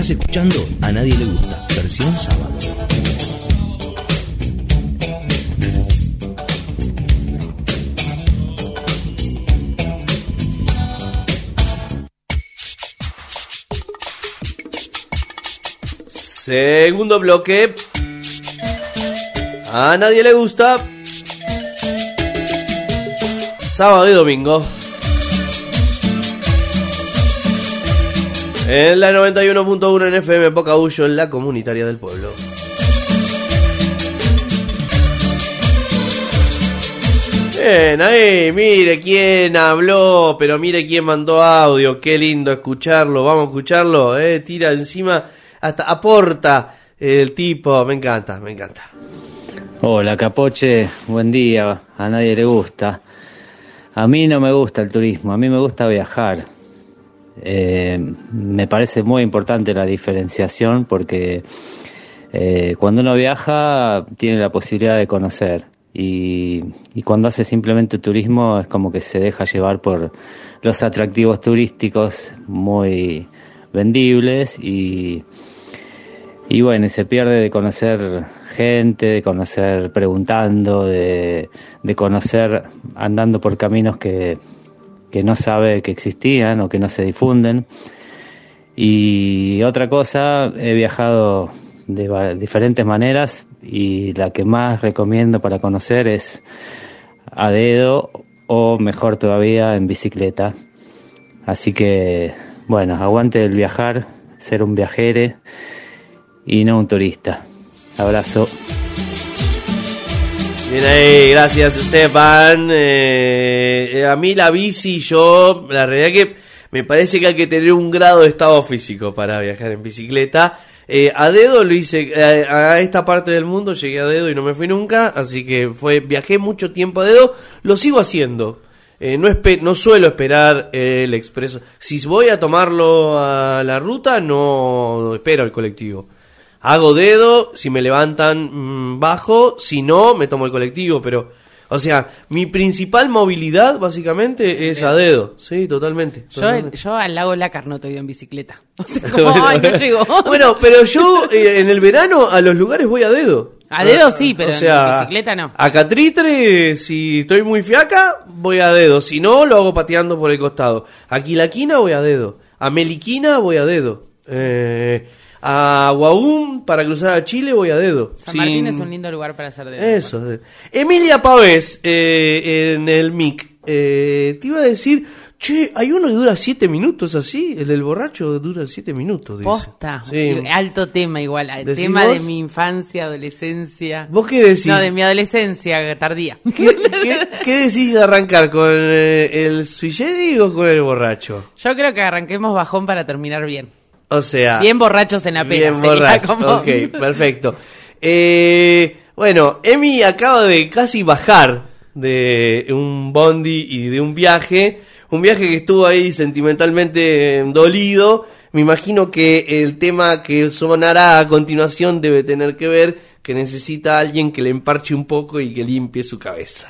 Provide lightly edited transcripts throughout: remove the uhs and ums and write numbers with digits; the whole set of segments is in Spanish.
Estás escuchando A Nadie Le Gusta, versión sábado. Segundo bloque. A Nadie Le Gusta. Sábado y domingo. En la 91.1 en FM Pocahullo, en la comunitaria del pueblo. Bien, ahí, mire quién habló, pero mire quién mandó audio. Qué lindo escucharlo, vamos a escucharlo. Tira encima, hasta aporta el tipo, me encanta, me encanta. Hola Capoche, buen día. A nadie le gusta. A mí no me gusta el turismo, a mí me gusta viajar. Me parece muy importante la diferenciación porque cuando uno viaja tiene la posibilidad de conocer y cuando hace simplemente turismo es como que se deja llevar por los atractivos turísticos muy vendibles y bueno, se pierde de conocer gente, de conocer preguntando, de conocer andando por caminos que no sabe que existían o que no se difunden. Y otra cosa, he viajado de diferentes maneras y la que más recomiendo para conocer es a dedo o mejor todavía en bicicleta. Así que, bueno, aguante el viajar, ser un viajere y no un turista. Abrazo. Bien ahí, gracias Esteban. A mí la bici, la realidad que me parece que hay que tener un grado de estado físico para viajar en bicicleta. A dedo lo hice, a esta parte del mundo llegué a dedo y no me fui nunca, así que viajé mucho tiempo a dedo, lo sigo haciendo. No suelo esperar el expreso. Si voy a tomarlo a la ruta, no espero el colectivo. Hago dedo, si me levantan bajo, si no, me tomo el colectivo, pero, o sea, mi principal movilidad básicamente es a dedo, sí, totalmente. Yo al lago Lácar no te voy en bicicleta, o sea, como, ay, no llego. Bueno, pero yo en el verano a los lugares voy a dedo. A dedo sí, pero o sea, en bicicleta no. A Catritre, si estoy muy fiaca, voy a dedo, si no, lo hago pateando por el costado. A Quilaquina voy a dedo, a Meliquina voy a dedo, a Guaum, para cruzar a Chile, voy a dedo. San Martín es un lindo lugar para hacer dedo. Eso. Emilia Pavés, en el MIC, te iba a decir, che, hay uno que dura 7 minutos así, el del borracho dura 7 minutos. Dice. Posta, sí. Alto tema igual, tema vos? de mi infancia, adolescencia. ¿Vos qué decís? No, de mi adolescencia tardía. ¿Qué decís de arrancar, con el sui generis o con el borracho? Yo creo que arranquemos bajón para terminar bien. O sea, bien borrachos en la pena. Bien borrachos, como... ok, perfecto. Bueno, Emi acaba de casi bajar de un bondi y de un viaje que estuvo ahí sentimentalmente dolido. Me imagino que el tema que sonará a continuación debe tener que ver que necesita a alguien que le emparche un poco y que limpie su cabeza.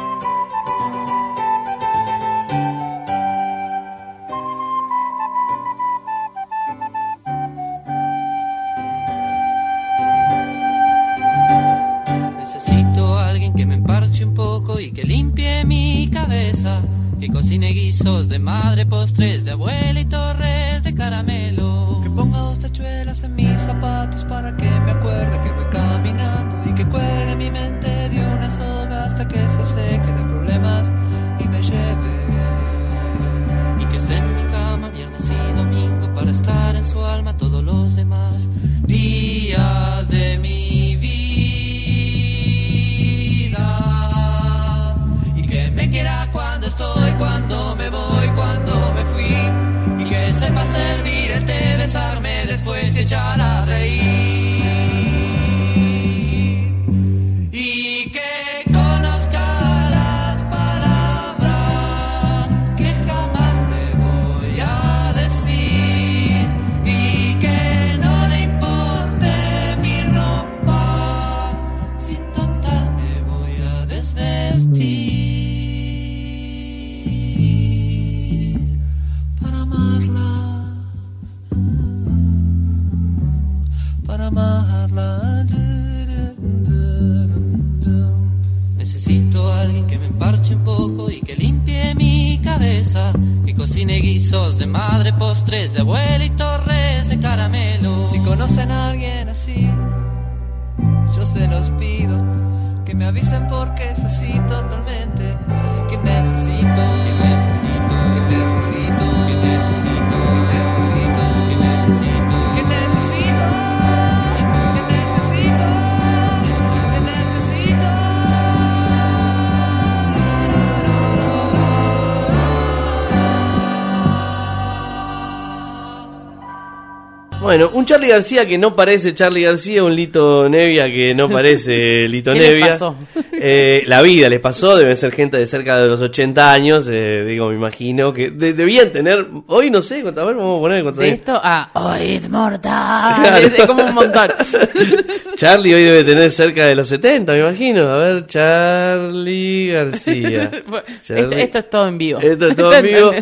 Y que limpie mi cabeza, que cocine guisos de madre, postres de abuela y torres de caramelo, que ponga 2 tachuelas en mis zapatos para que me acuerde que voy caminando, y que cuelgue mi mente de una soga hasta que se seque de problemas y me lleve, y que esté en mi cama viernes y domingo para estar en su alma todos los demás días de mi vida. Me quiera cuando estoy, cuando me voy, cuando me fui, y que sepa servir el té, besarme después y echar a reír. alguien que me emparche un poco y que limpie mi cabeza, que cocine guisos de madre, postres de abuela y torres de caramelo. Si conocen a alguien así, yo se los pido, que me avisen porque es así totalmente. Que necesito, que necesito, que necesito, que necesito, que necesito, que necesito, que necesito, que necesito, que necesito. Bueno, un Charly García que no parece Charly García, un Lito Nevia que no parece Lito ¿Qué Nevia. les pasó? La vida les pasó, deben ser gente de cerca de los 80 años, digo, me imagino que debían tener, hoy no sé, a ver, vamos a poner De esto a hoy es mortal. Claro. Es como un montón. Charly hoy debe tener cerca de los 70, me imagino. A ver, Charly García. Charly. Esto es todo en vivo. Esto es todo en vivo.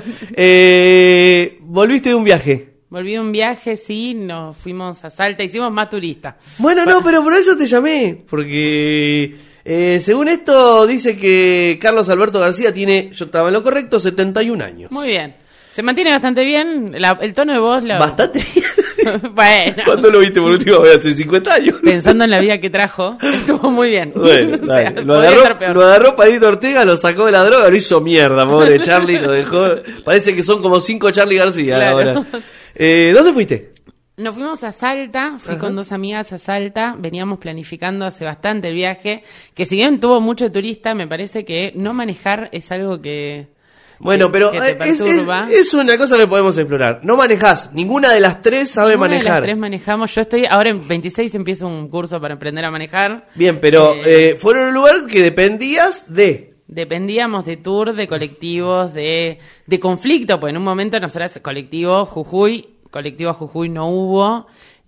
Volviste de un viaje. Volví de un viaje, sí, nos fuimos a Salta, hicimos más turistas. Bueno, no, pero por eso te llamé, porque según esto dice que Carlos Alberto García tiene, yo estaba en lo correcto, 71 años. Muy bien. Se mantiene bastante bien, el tono de voz... Bastante bien. Bueno, ¿Cuándo lo viste por última vez? Hace 50 años. pensando en la vida que trajo, estuvo muy bien. Bueno, O sea, dale. podría ser peor. Lo agarró Palito Ortega, lo sacó de la droga, lo hizo mierda, pobre Charly, lo dejó. Parece que son como 5 Charly García Claro. ahora. ¿Dónde fuiste? Nos fuimos a Salta, fui con 2 amigas a Salta, veníamos planificando hace bastante el viaje, que si bien tuvo mucho turista, me parece que no manejar es algo que... Bueno, pero que te perturba. es una cosa que podemos explorar. No manejás, ninguna de las 3 sabe Ninguna manejar. de las 3 manejamos. Yo estoy, ahora en 26 empiezo un curso para aprender a manejar. Bien, pero fueron a un lugar que dependías de... Dependíamos de tour, de colectivos, de conflicto, pues en un momento nosotros colectivo a Jujuy no hubo,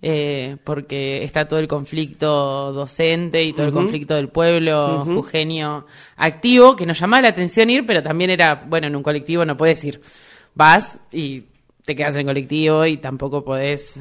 porque está todo el conflicto docente y todo el conflicto del pueblo jujeño activo, que nos llamaba la atención ir, pero también era, bueno, en un colectivo no puedes ir, vas y te quedas en colectivo y tampoco podés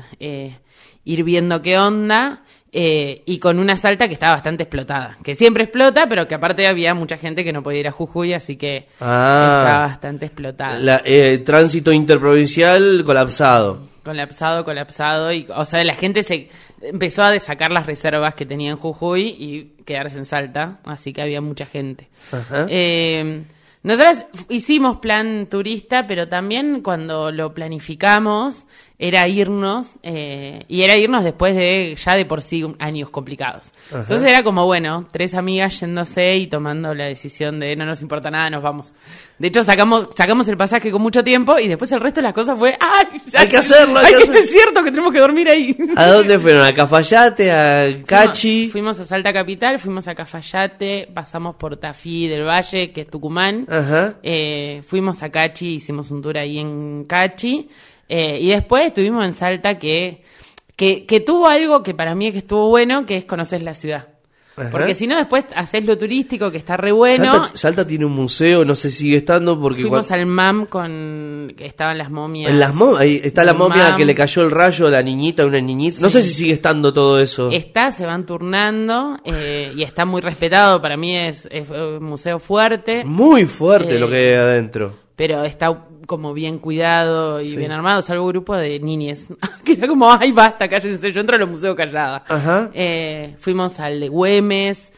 ir viendo qué onda. Y con una Salta que estaba bastante explotada, que siempre explota, pero que aparte había mucha gente que no podía ir a Jujuy, así que estaba bastante explotada. Tránsito interprovincial colapsado. Colapsado, y o sea, la gente se empezó a sacar las reservas que tenía en Jujuy y quedarse en Salta, así que había mucha gente. Ajá. Nosotras hicimos plan turista, pero también cuando lo planificamos era irnos, y era irnos después de ya de por sí años complicados. Ajá. Entonces era como, bueno, 3 amigas yéndose y tomando la decisión de no nos importa nada, nos vamos. De hecho, sacamos el pasaje con mucho tiempo y después el resto de las cosas fue, ¡ay! Hay que hacerlo, hay ¡Ay, que que esto hacer- es cierto que tenemos que dormir ahí! ¿A dónde fueron? ¿A Cafayate? ¿A Cachi? Fuimos a Salta Capital, fuimos a Cafayate, pasamos por Tafí del Valle, que es Tucumán. Ajá. Fuimos a Cachi, hicimos un tour ahí en Cachi. Y después estuvimos en Salta, que tuvo algo que para mí es que estuvo bueno, que es conocer la ciudad. Ajá. Porque si no, después haces lo turístico, que está re bueno. Salta tiene un museo, no sé si sigue estando porque... Fuimos al MAM que estaban las momias. En las ahí está la del momia MAM. que le cayó el rayo a la niñita, una niñita. No Sí. sé si sigue estando todo eso. Se van turnando, y está muy respetado. Para mí es un museo fuerte. Muy fuerte lo que hay adentro. Pero está como bien cuidado y Sí. bien armado, salvo un grupo de niñes, que era como, ay, basta, cállense, yo entro a los museos callada. Ajá. Fuimos al de Güemes,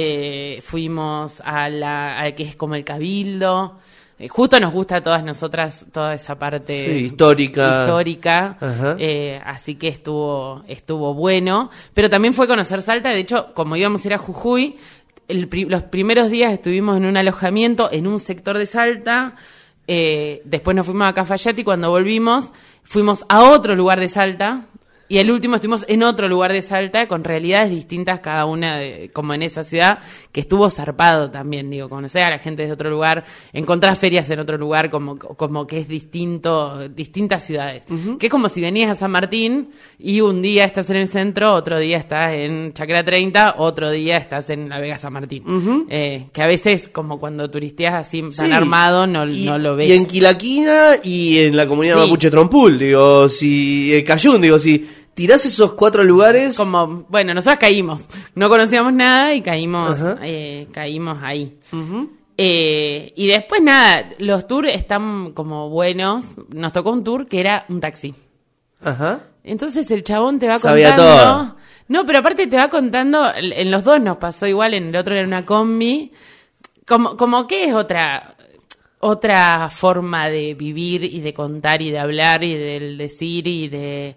fuimos al que es como el Cabildo. Justo nos gusta a todas nosotras toda esa parte Sí, histórica. Ajá. Así que estuvo bueno. Pero también fue conocer Salta. De hecho, como íbamos a ir a Jujuy, los primeros días estuvimos en un alojamiento en un sector de Salta. Después nos fuimos a Cafayate y cuando volvimos fuimos a otro lugar de Salta. Y el último estuvimos en otro lugar de Salta con realidades distintas cada una, como en esa ciudad, que estuvo zarpado también, digo, conocer a la gente de otro lugar, encontrar ferias en otro lugar, como que es distinto, distintas ciudades. Que es como si venías a San Martín y un día estás en el centro, otro día estás en Chacra 30, otro día estás en La Vega San Martín. Que a veces, como cuando turisteas así tan Sí. armado, no lo ves. Y en Quilaquina y en la comunidad Sí. Mapuche Trompul, digo, si Cayún, digo, si tirás esos 4 lugares. Como, bueno, nosotros caímos, no conocíamos nada y caímos Ajá. ahí. Y después nada, los tours están como buenos. Nos tocó un tour que era un taxi. Ajá. Entonces el chabón te va Sabía contando. todo. No, pero aparte te va contando, en los dos nos pasó igual, en el otro era una combi. Como que es otra forma de vivir y de contar y de hablar y del decir y de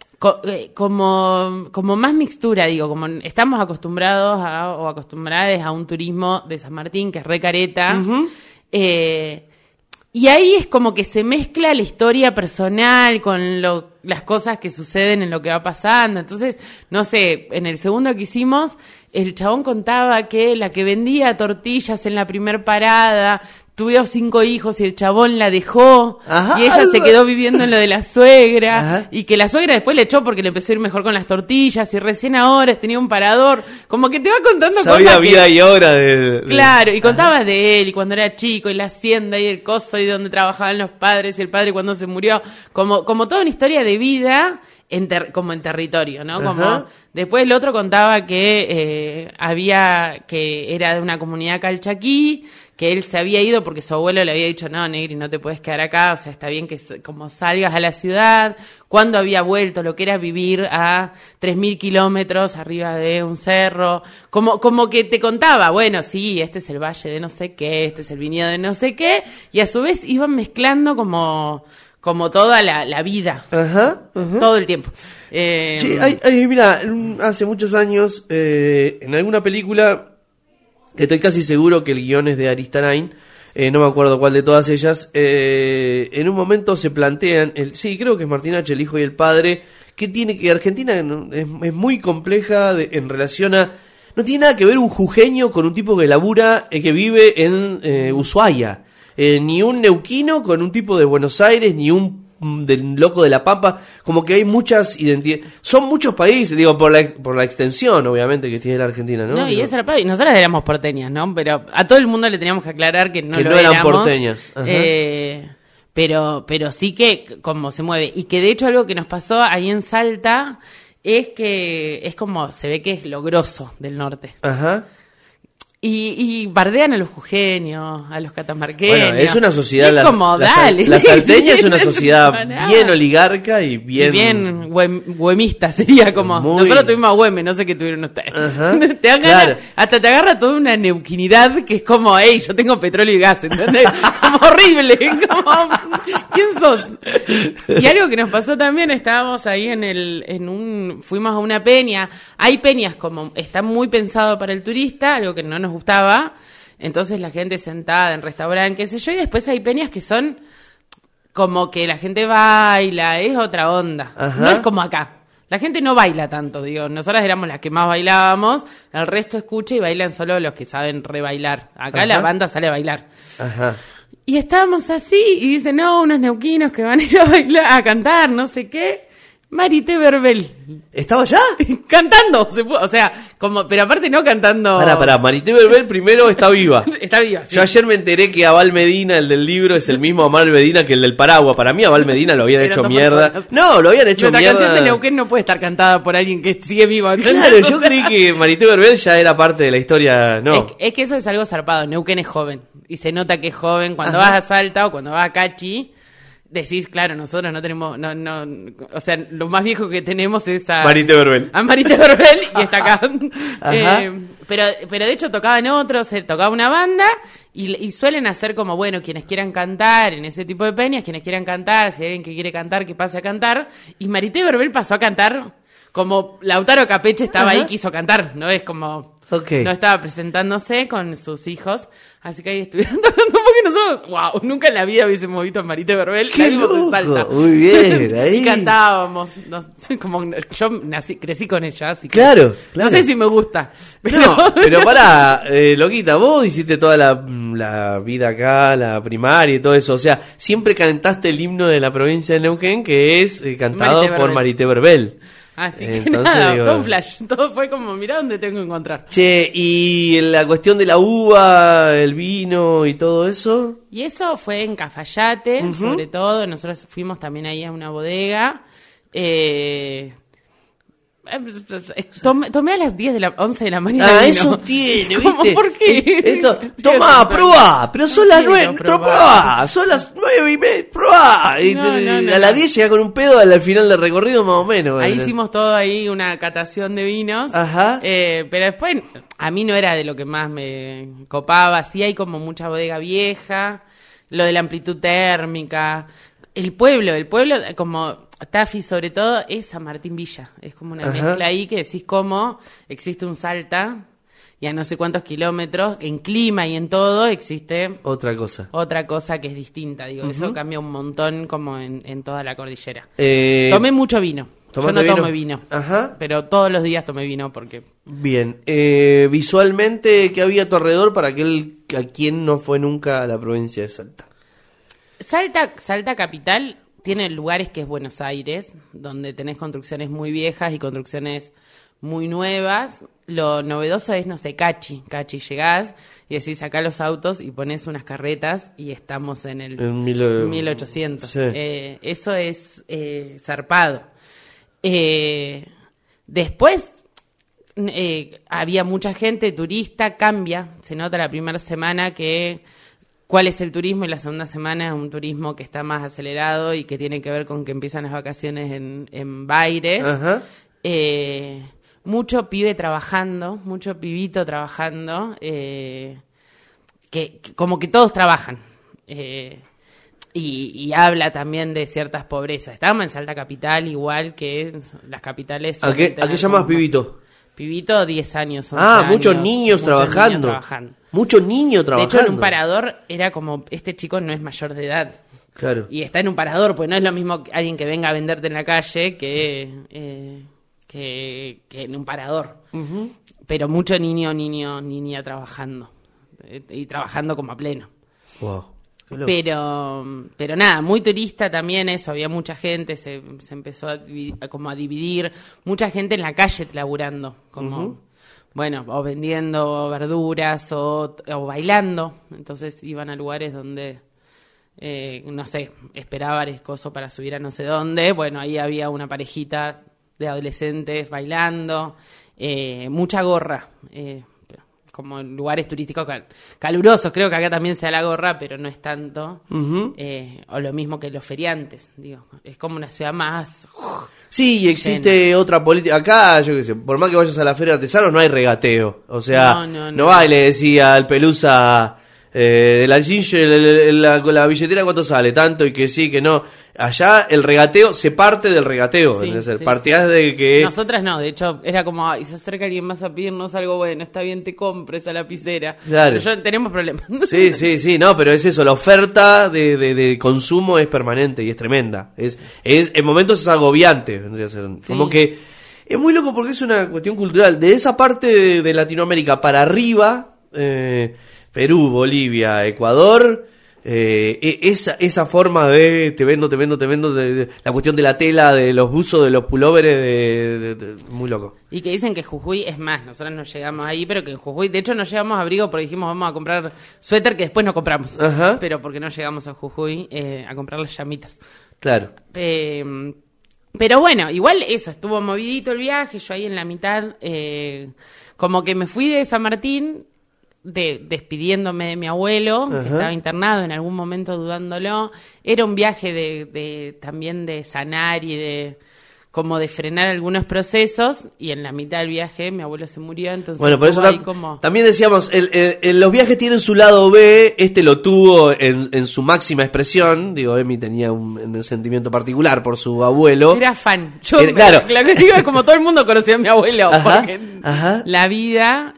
como más mixtura, digo, como estamos acostumbrados o acostumbradas a un turismo de San Martín que es re careta. Uh-huh. Y ahí es como que se mezcla la historia personal con las cosas que suceden en lo que va pasando. Entonces, no sé, en el segundo que hicimos, el chabón contaba que la que vendía tortillas en la primer parada tuvo 5 hijos y el chabón la dejó. Ajá. Y ella se quedó viviendo en lo de la suegra. Ajá. Y que la suegra después le echó porque le empezó a ir mejor con las tortillas y recién ahora tenía un parador. Como que te va contando sabía cosas vida y hora de... Claro, y contaba de él y cuando era chico y la hacienda y el coso y donde trabajaban los padres y el padre cuando se murió. Como toda una historia de vida como en territorio, ¿no? Como después el otro contaba que que era de una comunidad calchaquí, que él se había ido porque su abuelo le había dicho, no, Negri, no te puedes quedar acá, o sea, está bien que como salgas a la ciudad, cuando había vuelto, lo que era vivir a 3.000 kilómetros arriba de un cerro, como que te contaba, bueno, sí, este es el valle de no sé qué, este es el viñedo de no sé qué, y a su vez iban mezclando como toda la vida, todo el tiempo. Sí, mira, hace muchos años, en alguna película, estoy casi seguro que el guión es de Aristarain, no me acuerdo cuál de todas ellas, en un momento se plantean, sí, creo que es Martín H., el hijo y el padre, que tiene que Argentina es muy compleja en relación a... No tiene nada que ver un jujeño con un tipo que labura, que vive en Ushuaia. Ni un neuquino con un tipo de Buenos Aires, ni un del loco de La Pampa, como que hay muchas identidades, son muchos países, digo, por la extensión, obviamente, que tiene la Argentina, ¿no? No, y esa era, y nosotras éramos porteñas, ¿no? Pero a todo el mundo le teníamos que aclarar que no eran éramos, porteñas. Pero sí que como se mueve, y que de hecho algo que nos pasó ahí en Salta es que es como, se ve que es lo grosso del norte. Ajá. Y bardean a los jujeños, a los catamarqueños. Bueno, es una sociedad... Es como, dale. La salteña es una sociedad bien oligarca y bien... Güemista, sería como... Nosotros tuvimos a Güeme, no sé qué tuvieron ustedes. Te dan ganas, hasta te agarra toda una neuquinidad que es como, hey, yo tengo petróleo y gas, ¿entendés? Como horrible, como... ¿Quién sos? Y algo que nos pasó también, estábamos ahí fuimos a una peña. Hay peñas como, está muy pensado para el turista, algo que no nos gustaba, entonces la gente sentada en restaurante, qué sé yo, y después hay peñas que son como que la gente baila, es otra onda. No es como acá. La gente no baila tanto, digo, nosotras éramos las que más bailábamos, el resto escucha y bailan solo los que saben rebailar. Acá la banda sale a bailar. Y estábamos así, y dicen, no, unos neuquinos que van a ir a bailar, a cantar, no sé qué. Marité Verbel. ¿Estaba ya? Cantando, o sea, pero aparte no cantando... Pará, Marité Verbel primero está viva. Está viva, sí. Yo ayer me enteré que Abal Medina, el del libro, es el mismo Abal Medina que el del paraguas. Para mí Abal Medina lo habían hecho mierda. Personas. No, lo habían hecho mierda. La canción de Neuquén no puede estar cantada por alguien que sigue vivo. Claro, yo creí que Marité Verbel ya era parte de la historia, no. Es que eso es algo zarpado, Neuquén es joven, y se nota que es joven. Cuando vas a Salta o cuando vas a Cachi... Decís, claro, nosotros no tenemos, o sea, lo más viejo que tenemos es a Marité Verbel. A Marité Verbel y está acá. Pero de hecho tocaban otros, tocaba una banda y suelen hacer como, bueno, quienes quieran cantar en ese tipo de peñas, quienes quieran cantar, si hay alguien que quiere cantar, que pase a cantar. Y Marité Verbel pasó a cantar como Lautaro Capeche estaba ahí, quiso cantar, ¿no? Es como... No estaba presentándose con sus hijos, así que ahí estuvieron tocando porque nosotros, wow, nunca en la vida hubiésemos visto a Marité Verbel. ¡Qué loco! Salta. Muy bien, ahí. Y cantábamos, como yo crecí con ella, así que claro. No sé si me gusta. Pero pará, loquita, vos hiciste toda la vida acá, la primaria y todo eso, o sea, siempre cantaste el himno de la provincia de Neuquén, que es cantado por Marité Verbel. Así que nada, todo un flash, todo fue como, mirá dónde tengo que encontrar. Che, y la cuestión de la uva, el vino y todo eso. Y eso fue en Cafayate, sobre todo, nosotros fuimos también ahí a una bodega, Tomé a las 11 de la mañana. Ah, eso tiene, ¿viste? ¿Por qué? Tomá, probá, pero son las 9, quiero probá, son las 9:30, probá. Y No. a las 10 llega con un pedo al final del recorrido más o menos. Ahí hicimos todo ahí, una catación de vinos. Ajá. Pero después, a mí no era de lo que más me copaba. Sí hay como mucha bodega vieja, lo de la amplitud térmica. El pueblo, como Tafí sobre todo, es San Martín Villa. Es como una mezcla ahí que decís cómo existe un Salta y a no sé cuántos kilómetros, en clima y en todo, existe Otra cosa. que es distinta. Digo, eso cambia un montón como en toda la cordillera. Tomé Tomé mucho vino. Yo no tomo vino. Ajá. Pero todos los días tomé vino porque... Bien. Visualmente, ¿qué había a tu alrededor para aquel a quien no fue nunca a la provincia de Salta? Salta capital tiene lugares que es Buenos Aires, donde tenés construcciones muy viejas y construcciones muy nuevas. Lo novedoso es, no sé, Cachi, llegás y decís acá los autos y pones unas carretas y estamos en el 1800. Sí. Eso es zarpado. Después había mucha gente, turista, se nota la primera semana cuál es el turismo y la segunda semana es un turismo que está más acelerado y que tiene que ver con que empiezan las vacaciones en Baires. Ajá. Mucho pibe trabajando, mucho pibito trabajando, que como que todos trabajan. Y habla también de ciertas pobrezas. Estábamos en Salta Capital, igual que las capitales. ¿A qué llamas pibito? Pibito, 10 años. Muchos niños trabajando. Muchos niños trabajando. De hecho, en un parador era como, este chico no es mayor de edad. Claro. Y está en un parador, pues no es lo mismo que alguien que venga a venderte en la calle que en un parador. Uh-huh. Pero mucho niña trabajando. Y trabajando como a pleno. Wow. Pero nada, muy turista también eso, había mucha gente, se empezó a dividir, mucha gente en la calle laburando, como, bueno, o vendiendo verduras o bailando, entonces iban a lugares donde, no sé, esperaba escozo para subir a no sé dónde, bueno, ahí había una parejita de adolescentes bailando, mucha gorra, como en lugares turísticos calurosos, creo que acá también se da la gorra, pero no es tanto, o lo mismo que los feriantes, digo, es como una ciudad más... Sí, y existe otra política, acá, yo qué sé, por más que vayas a la feria de artesanos no hay regateo, o sea, no va y le decía al Pelusa... de la jeans, con la billetera cuánto sale, tanto y que sí, que no. Allá el regateo se parte del regateo, sí, es decir, sí, partías de que... Nosotras no, de hecho era como, ay, se acerca alguien más a pedirnos algo, bueno, está bien, te compro esa lapicera. Claro. Pero tenemos problemas. Sí, no, pero es eso, la oferta de consumo es permanente y es tremenda. En momentos es agobiante, vendría a ser. Sí. Como que es muy loco porque es una cuestión cultural. De esa parte de Latinoamérica para arriba... Perú, Bolivia, Ecuador, esa forma de te vendo, de la cuestión de la tela, de los buzos, de los pulóveres, muy loco. Y que dicen que Jujuy es más, nosotros no llegamos ahí, pero que en Jujuy, de hecho no llevamos abrigo porque dijimos vamos a comprar suéter que después no compramos, pero porque no llegamos a Jujuy a comprar las llamitas. Claro. Pero bueno, igual eso, estuvo movidito el viaje, yo ahí en la mitad, como que me fui de San Martín, despidiéndome de mi abuelo, que estaba internado, en algún momento dudándolo. Era un viaje también de sanar y de frenar algunos procesos, y en la mitad del viaje mi abuelo se murió, entonces... Bueno, por eso también decíamos, los viajes tienen su lado B, lo tuvo en su máxima expresión, digo, Emi tenía un sentimiento particular por su abuelo. Era fan. Claro. Lo que digo es como todo el mundo conocía a mi abuelo, porque la vida...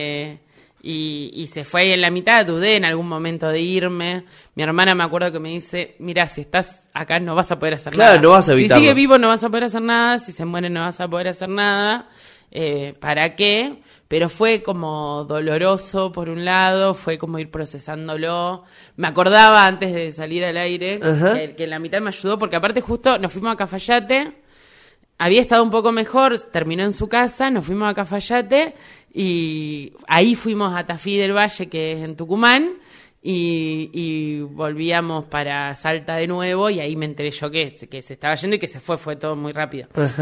Y se fue ahí en la mitad, dudé en algún momento de irme. Mi hermana me acuerdo que me dice, mira, si estás acá no vas a poder hacer nada. Claro, no vas a evitarlo. Si sigue vivo no vas a poder hacer nada, si se muere no vas a poder hacer nada. ¿Para qué? Pero fue como doloroso por un lado, fue como ir procesándolo. Me acordaba antes de salir al aire que en la mitad me ayudó, porque aparte justo nos fuimos a Cafayate. Había estado un poco mejor, terminó en su casa, nos fuimos a Cafayate y ahí fuimos a Tafí del Valle, que es en Tucumán, y volvíamos para Salta de nuevo, y ahí me enteré yo que se estaba yendo y que se fue todo muy rápido.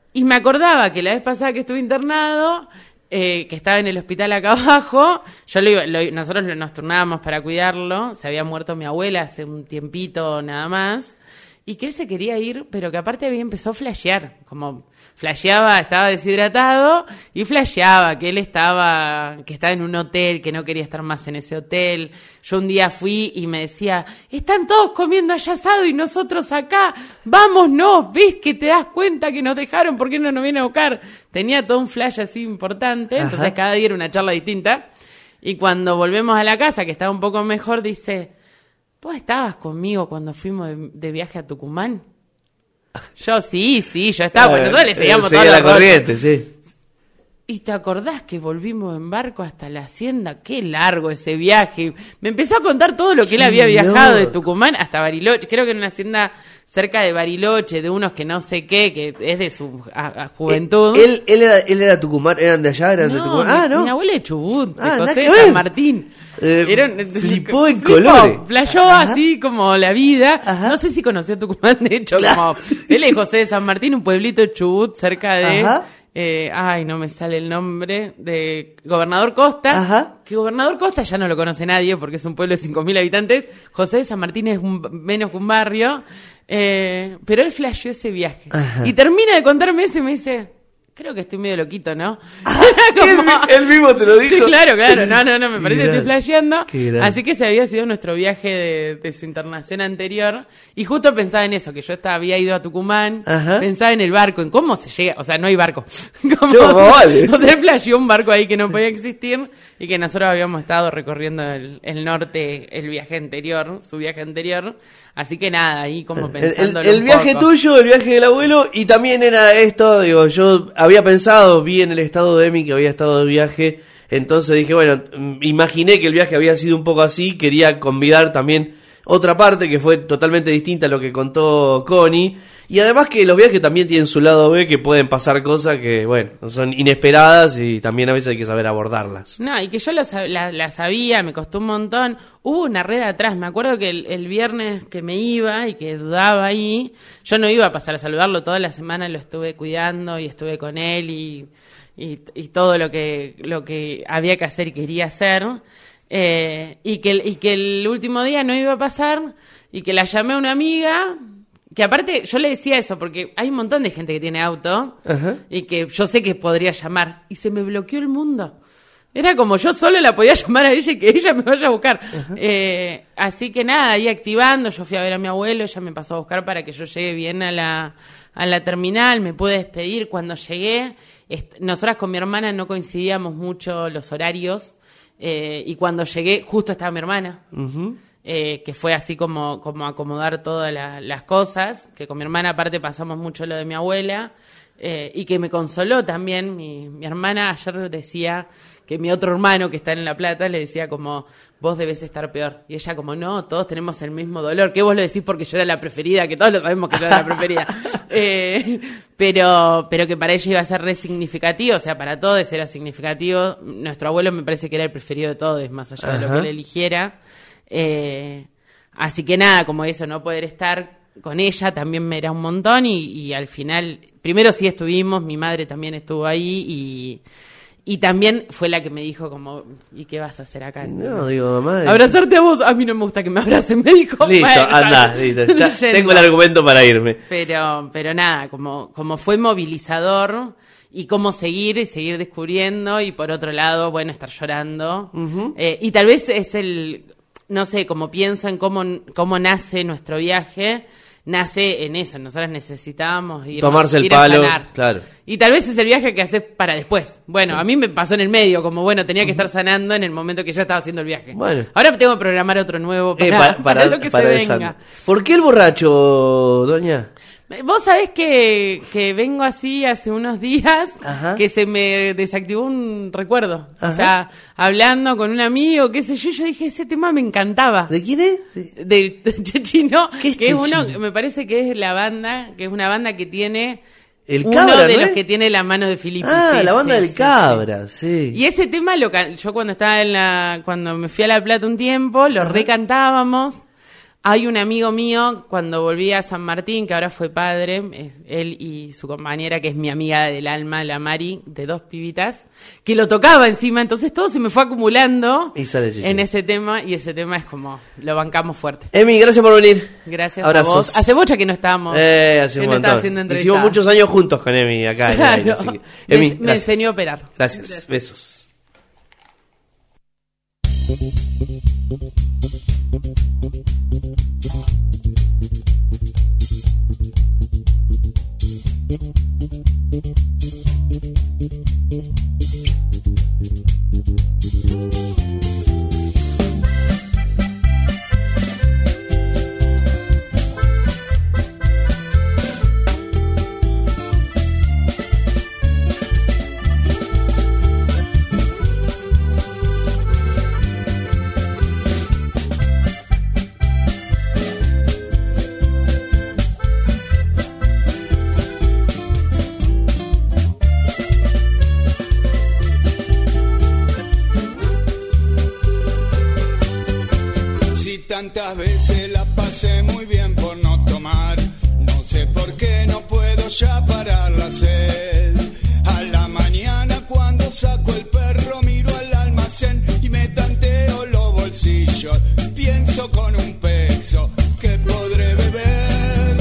Y me acordaba que la vez pasada que estuve internado, que estaba en el hospital acá abajo, nosotros nos turnábamos para cuidarlo, se había muerto mi abuela hace un tiempito nada más, y que él se quería ir, pero que aparte empezó a flashear, como flasheaba, estaba deshidratado y flasheaba que él estaba en un hotel, que no quería estar más en ese hotel. Yo un día fui y me decía, están todos comiendo allá asado y nosotros acá, vámonos, ves que te das cuenta que nos dejaron, ¿por qué no nos vienen a buscar? Tenía todo un flash así importante, entonces cada día era una charla distinta. Y cuando volvemos a la casa, que estaba un poco mejor, dice, ¿vos estabas conmigo cuando fuimos de viaje a Tucumán? Yo sí, yo estaba, porque nosotros le seguíamos toda la corriente, sí. ¿Y te acordás que volvimos en barco hasta la hacienda? Qué largo ese viaje. Me empezó a contar todo lo que él había viajado de Tucumán hasta Bariloche. Creo que en una hacienda cerca de Bariloche, de unos que no sé qué, que es de su juventud. Él era Tucumán, ¿eran de allá? ¿Eran de Tucumán? Mi abuela de Chubut, de nada José que ver. San Martín. Flipó en colores. Flayó así como la vida. No sé si conoció Tucumán, de hecho, como él es José de San Martín, un pueblito de Chubut cerca de... no me sale el nombre, de Gobernador Costa, que Gobernador Costa ya no lo conoce nadie porque es un pueblo de 5.000 habitantes. José de San Martín es menos que un barrio, pero él flasheó ese viaje. Y termina de contarme eso y me dice, creo que estoy medio loquito, ¿no? Él mismo te lo dijo. Sí, claro, no, me parece que estoy flasheando. Así que ese había sido nuestro viaje de su internación anterior. Y justo pensaba en eso, que yo había ido a Tucumán, pensaba en el barco, en cómo se llega, o sea, no hay barco. O sea, él flasheó un barco ahí que no podía existir y que nosotros habíamos estado recorriendo el norte, su viaje anterior. Así que nada, ahí como pensando el viaje tuyo, el viaje del abuelo, y también era esto, digo, yo había pensado, vi en el estado de Emi que había estado de viaje, entonces dije, bueno, imaginé que el viaje había sido un poco así, quería convidar también otra parte que fue totalmente distinta a lo que contó Connie, y además que los viajes también tienen su lado B, que pueden pasar cosas que, bueno, son inesperadas y también a veces hay que saber abordarlas. No, y que yo la sabía, me costó un montón. Hubo una red atrás, me acuerdo que el viernes que me iba y que dudaba ahí, yo no iba a pasar a saludarlo, toda la semana lo estuve cuidando y estuve con él y todo lo que había que hacer y quería hacer. Y que el último día no iba a pasar y que la llamé a una amiga, que aparte yo le decía eso porque hay un montón de gente que tiene auto y que yo sé que podría llamar y se me bloqueó el mundo. Era como yo solo la podía llamar a ella y que ella me vaya a buscar. Así que nada, ahí activando, yo fui a ver a mi abuelo, ella me pasó a buscar para que yo llegue bien a la terminal, me pude despedir cuando llegué. Nosotras con mi hermana no coincidíamos mucho los horarios. Y cuando llegué, justo estaba mi hermana, que fue así como acomodar todas las cosas, que con mi hermana aparte pasamos mucho lo de mi abuela, y que me consoló también. Mi hermana ayer decía que mi otro hermano que está en La Plata le decía como, vos debes estar peor. Y ella como, no, todos tenemos el mismo dolor. Que vos lo decís porque yo era la preferida, que todos lo sabemos que yo era la preferida. Pero que para ella iba a ser re significativo, o sea, para todos era significativo. Nuestro abuelo me parece que era el preferido de todos, más allá de lo que él eligiera. Así que nada, como eso, no poder estar con ella también me era un montón y al final, primero sí estuvimos, mi madre también estuvo ahí y también fue la que me dijo como, ¿y qué vas a hacer acá? No, digo, mamá. Abrazarte a vos, a mí no me gusta que me abracen, me dijo. Listo, anda, listo. Ya tengo el argumento para irme. Pero nada, como fue movilizador y cómo seguir descubriendo y por otro lado, bueno, estar llorando. Y tal vez es no sé, como pienso en cómo nace nuestro viaje, nace en eso, nosotros necesitábamos tomarse el palo, claro. Y tal vez es el viaje que haces para después. Bueno, a mí me pasó en el medio, como bueno, tenía que estar sanando en el momento que ya estaba haciendo el viaje. Bueno. Ahora tengo que programar otro nuevo para lo que se venga. ¿Por qué el borracho, doña? Vos sabés que vengo así hace unos días, que se me desactivó un recuerdo. O sea, hablando con un amigo, qué sé yo dije, ese tema me encantaba. ¿De quién es? De Chechino, ¿Qué es que Chechino? es uno, me parece que es la banda, que es una banda que tiene El uno Cabra, de ¿no los es? que tiene la mano de Filippi. Ah, sí, la banda sí, del sí, Cabra, sí. Y ese tema yo cuando estaba cuando me fui a La Plata un tiempo, lo recantábamos. Hay un amigo mío, cuando volví a San Martín, que ahora fue padre, él y su compañera, que es mi amiga del alma, la Mari, de 2 pibitas, que lo tocaba encima, entonces todo se me fue acumulando en ese tema, y ese tema es como, lo bancamos fuerte. Emi, gracias por venir. Gracias Abrazos. a vos. Hace mucho que no estábamos. Hace un montón. Hicimos muchos años juntos con Emi acá. Claro. En el aire, así que, Emi, me enseñó a operar. Gracias. Besos. Tantas veces la pasé muy bien por no tomar, no sé por qué no puedo ya parar la sed. A la mañana cuando saco el perro miro al almacén y me tanteo los bolsillos, pienso con un peso que podré beber.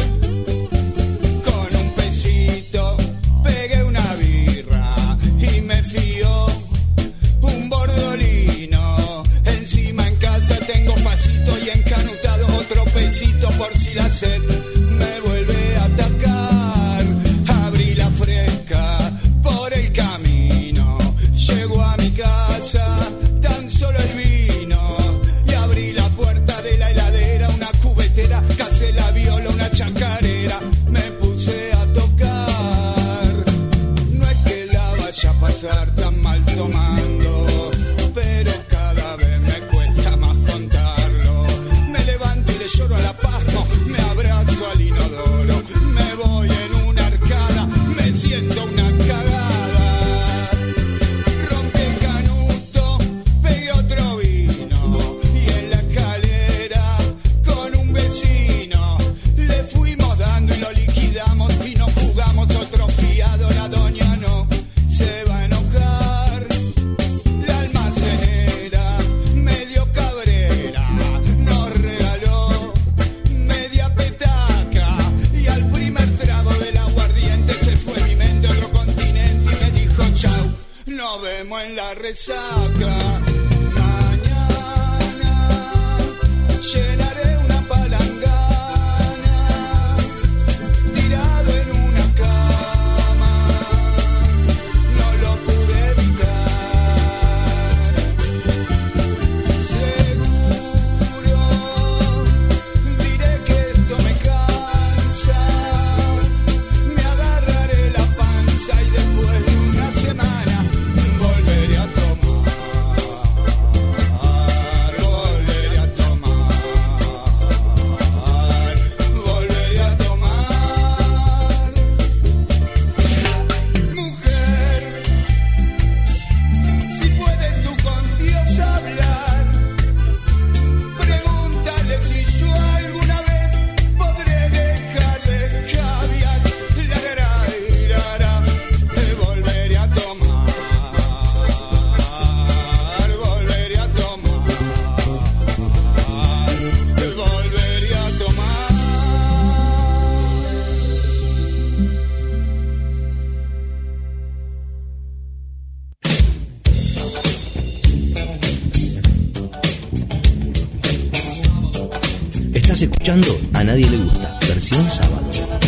Con un pesito pegué una birra y me fío un bordolino. Encima en casa tengo pasito y encanutado otro pesito por si la sed me vuelve a atacar. Abrí la fresca por el camino, llego a mi casa tan solo el vino y abrí la puerta de la heladera, una cubetera, casé la viola, una chacarera, me puse a tocar. No es que la vaya a pasar tan mal tomando, pero cada vez me cuesta más contarlo. Me levanto y le lloro a la paz, no, me abrazo al inodoro, me voy en una arcada, me siento una cagada. Rompí el canuto, pegué otro vino y en la escalera con un vecino le fuimos dando y lo liquidamos y nos jugamos otro fiado. La doña no se va a enojar, la almacenera medio cabrera nos regaló media petaca y al primer trago del aguardiente se fue mi mente a otro continente y me dijo chau, nos vemos en la resaca. Mañana llenaré una palangana tirado en una cama, no lo pude evitar. Seguro diré que esto me cansa, me agarraré la panza y después de una semana volveré a tomar, volveré a tomar, volveré a tomar. Mujer, si puedes tú con Dios hablar, pregúntale si yo alguna vez podré dejar de javiar. La volveré a tomar, volveré a tomar, volveré a tomar. Estás escuchando A Nadie Le Gusta, versión sábado.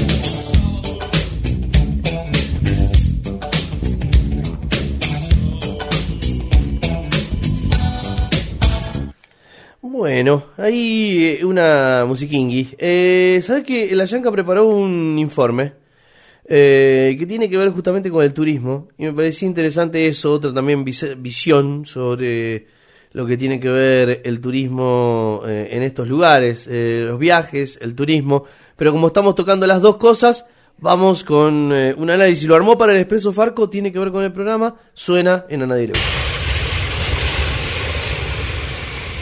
Bueno, hay una musiquingui. ¿Sabes que la Yanka preparó un informe que tiene que ver justamente con el turismo? Y me parecía interesante eso, otra también visión sobre lo que tiene que ver el turismo en estos lugares, los viajes, el turismo. Pero como estamos tocando las dos cosas, vamos con un análisis. Lo armó para el Expreso Farco, tiene que ver con el programa, suena en A Nadie Le Gusta.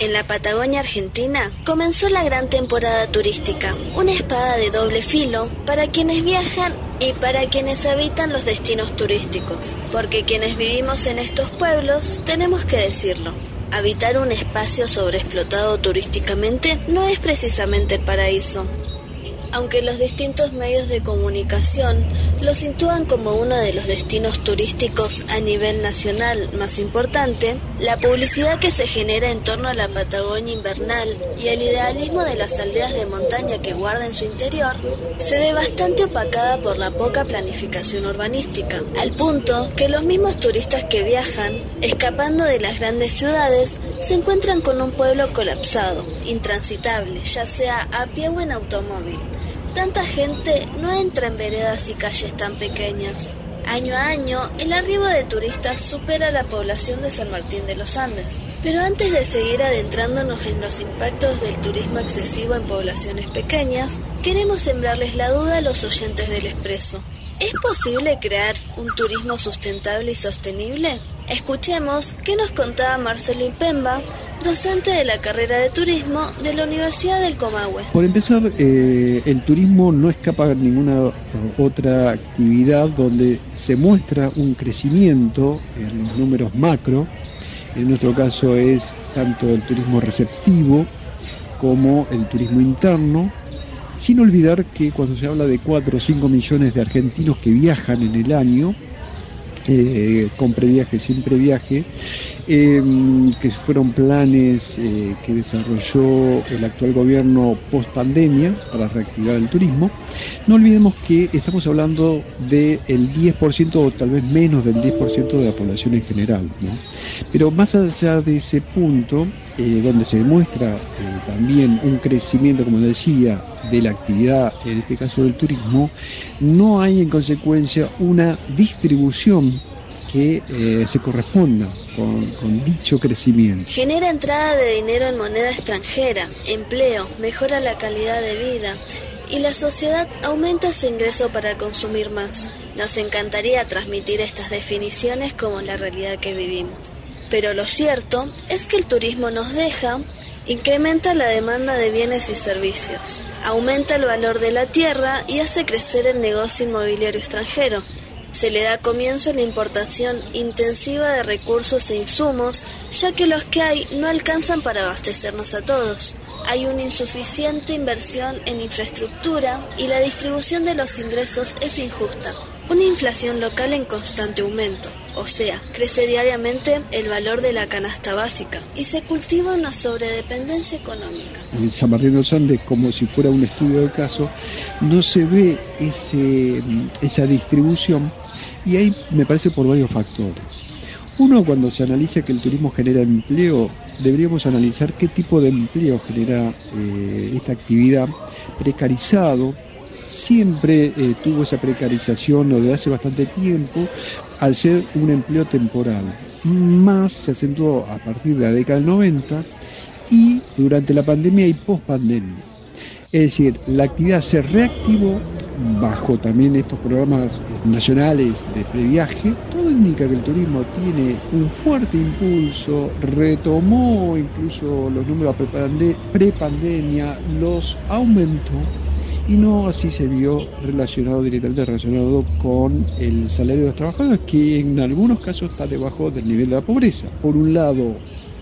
En la Patagonia Argentina comenzó la gran temporada turística, una espada de doble filo para quienes viajan y para quienes habitan los destinos turísticos, porque quienes vivimos en estos pueblos tenemos que decirlo. Habitar un espacio sobreexplotado turísticamente no es precisamente paraíso. Aunque los distintos medios de comunicación lo sitúan como uno de los destinos turísticos a nivel nacional más importante, la publicidad que se genera en torno a la Patagonia invernal y el idealismo de las aldeas de montaña que guarda en su interior se ve bastante opacada por la poca planificación urbanística, al punto que los mismos turistas que viajan, escapando de las grandes ciudades, se encuentran con un pueblo colapsado, intransitable, ya sea a pie o en automóvil. Tanta gente no entra en veredas y calles tan pequeñas. Año a año, el arribo de turistas supera la población de San Martín de los Andes. Pero antes de seguir adentrándonos en los impactos del turismo excesivo en poblaciones pequeñas, queremos sembrarles la duda a los oyentes del Expreso. ¿Es posible crear un turismo sustentable y sostenible? Escuchemos qué nos contaba Marcelo Impemba, docente de la carrera de turismo de la Universidad del Comahue. Por empezar, el turismo no escapa a ninguna otra actividad donde se muestra un crecimiento en los números macro. En nuestro caso es tanto el turismo receptivo como el turismo interno, sin olvidar que cuando se habla de 4 o 5 millones de argentinos que viajan en el año, con previaje, sin previaje, que fueron planes que desarrolló el actual gobierno post pandemia para reactivar el turismo. No olvidemos que estamos hablando del 10% o tal vez menos del 10% de la población en general, ¿no? Pero más allá de ese punto, donde se demuestra también un crecimiento, como decía, de la actividad, en este caso del turismo, no hay en consecuencia una distribución que se corresponda con dicho crecimiento. Genera entrada de dinero en moneda extranjera, empleo, mejora la calidad de vida y la sociedad aumenta su ingreso para consumir más. Nos encantaría transmitir estas definiciones como la realidad que vivimos. Pero lo cierto es que el turismo nos deja, incrementa la demanda de bienes y servicios, aumenta el valor de la tierra y hace crecer el negocio inmobiliario extranjero. Se le da comienzo a la importación intensiva de recursos e insumos, ya que los que hay no alcanzan para abastecernos a todos. Hay una insuficiente inversión en infraestructura y la distribución de los ingresos es injusta. Una inflación local en constante aumento, o sea, crece diariamente el valor de la canasta básica y se cultiva una sobredependencia económica. En San Martín de los Andes, como si fuera un estudio de caso, no se ve esa distribución, y ahí me parece por varios factores. Uno, cuando se analiza que el turismo genera empleo, deberíamos analizar qué tipo de empleo genera esta actividad. Precarizado, siempre tuvo esa precarización desde hace bastante tiempo, al ser un empleo temporal. Más se acentuó a partir de la década del 90 y durante la pandemia y post-pandemia. Es decir, la actividad se reactivó bajo también estos programas nacionales de previaje. Todo indica que el turismo tiene un fuerte impulso, retomó incluso los números pre-pandemia, los aumentó, y no así se vio directamente relacionado con el salario de los trabajadores, que en algunos casos está debajo del nivel de la pobreza. Por un lado,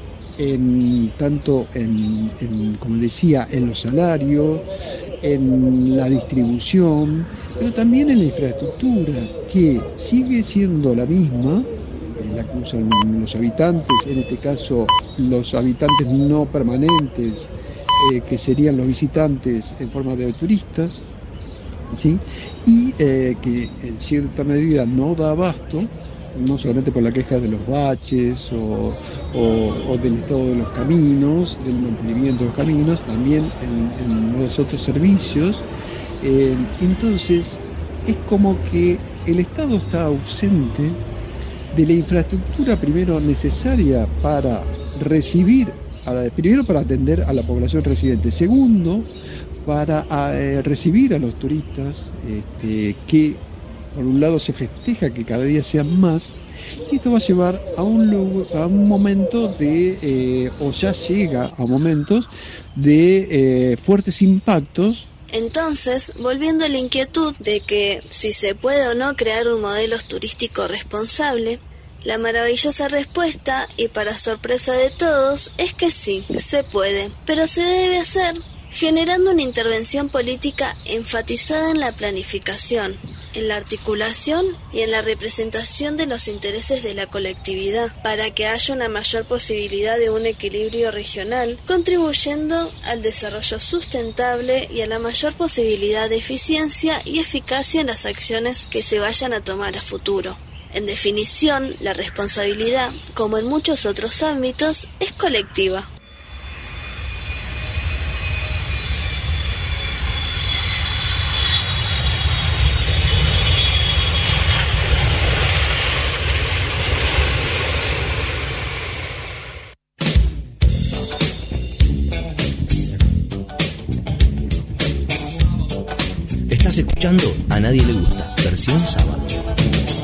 tanto como decía, en los salarios, en la distribución, pero también en la infraestructura, que sigue siendo la misma, la que usan los habitantes, en este caso los habitantes no permanentes, que serían los visitantes en forma de turistas, ¿sí? Y que en cierta medida no da abasto, no solamente por la queja de los baches o del estado de los caminos, del mantenimiento de los caminos, también en los otros servicios. Entonces es como que el Estado está ausente de la infraestructura primero necesaria para primero para atender a la población residente, segundo para recibir a los turistas, que por un lado se festeja que cada día sean más, Y esto va a llevar a un momento de, o ya llega a momentos de fuertes impactos. Entonces, volviendo a la inquietud de que si se puede o no crear un modelo turístico responsable, la maravillosa respuesta, y para sorpresa de todos, es que sí, se puede, pero se debe hacer generando una intervención política enfatizada en la planificación, en la articulación y en la representación de los intereses de la colectividad, para que haya una mayor posibilidad de un equilibrio regional, contribuyendo al desarrollo sustentable y a la mayor posibilidad de eficiencia y eficacia en las acciones que se vayan a tomar a futuro. En definición, la responsabilidad, como en muchos otros ámbitos, es colectiva. Estás escuchando A Nadie Le Gusta, versión sábado.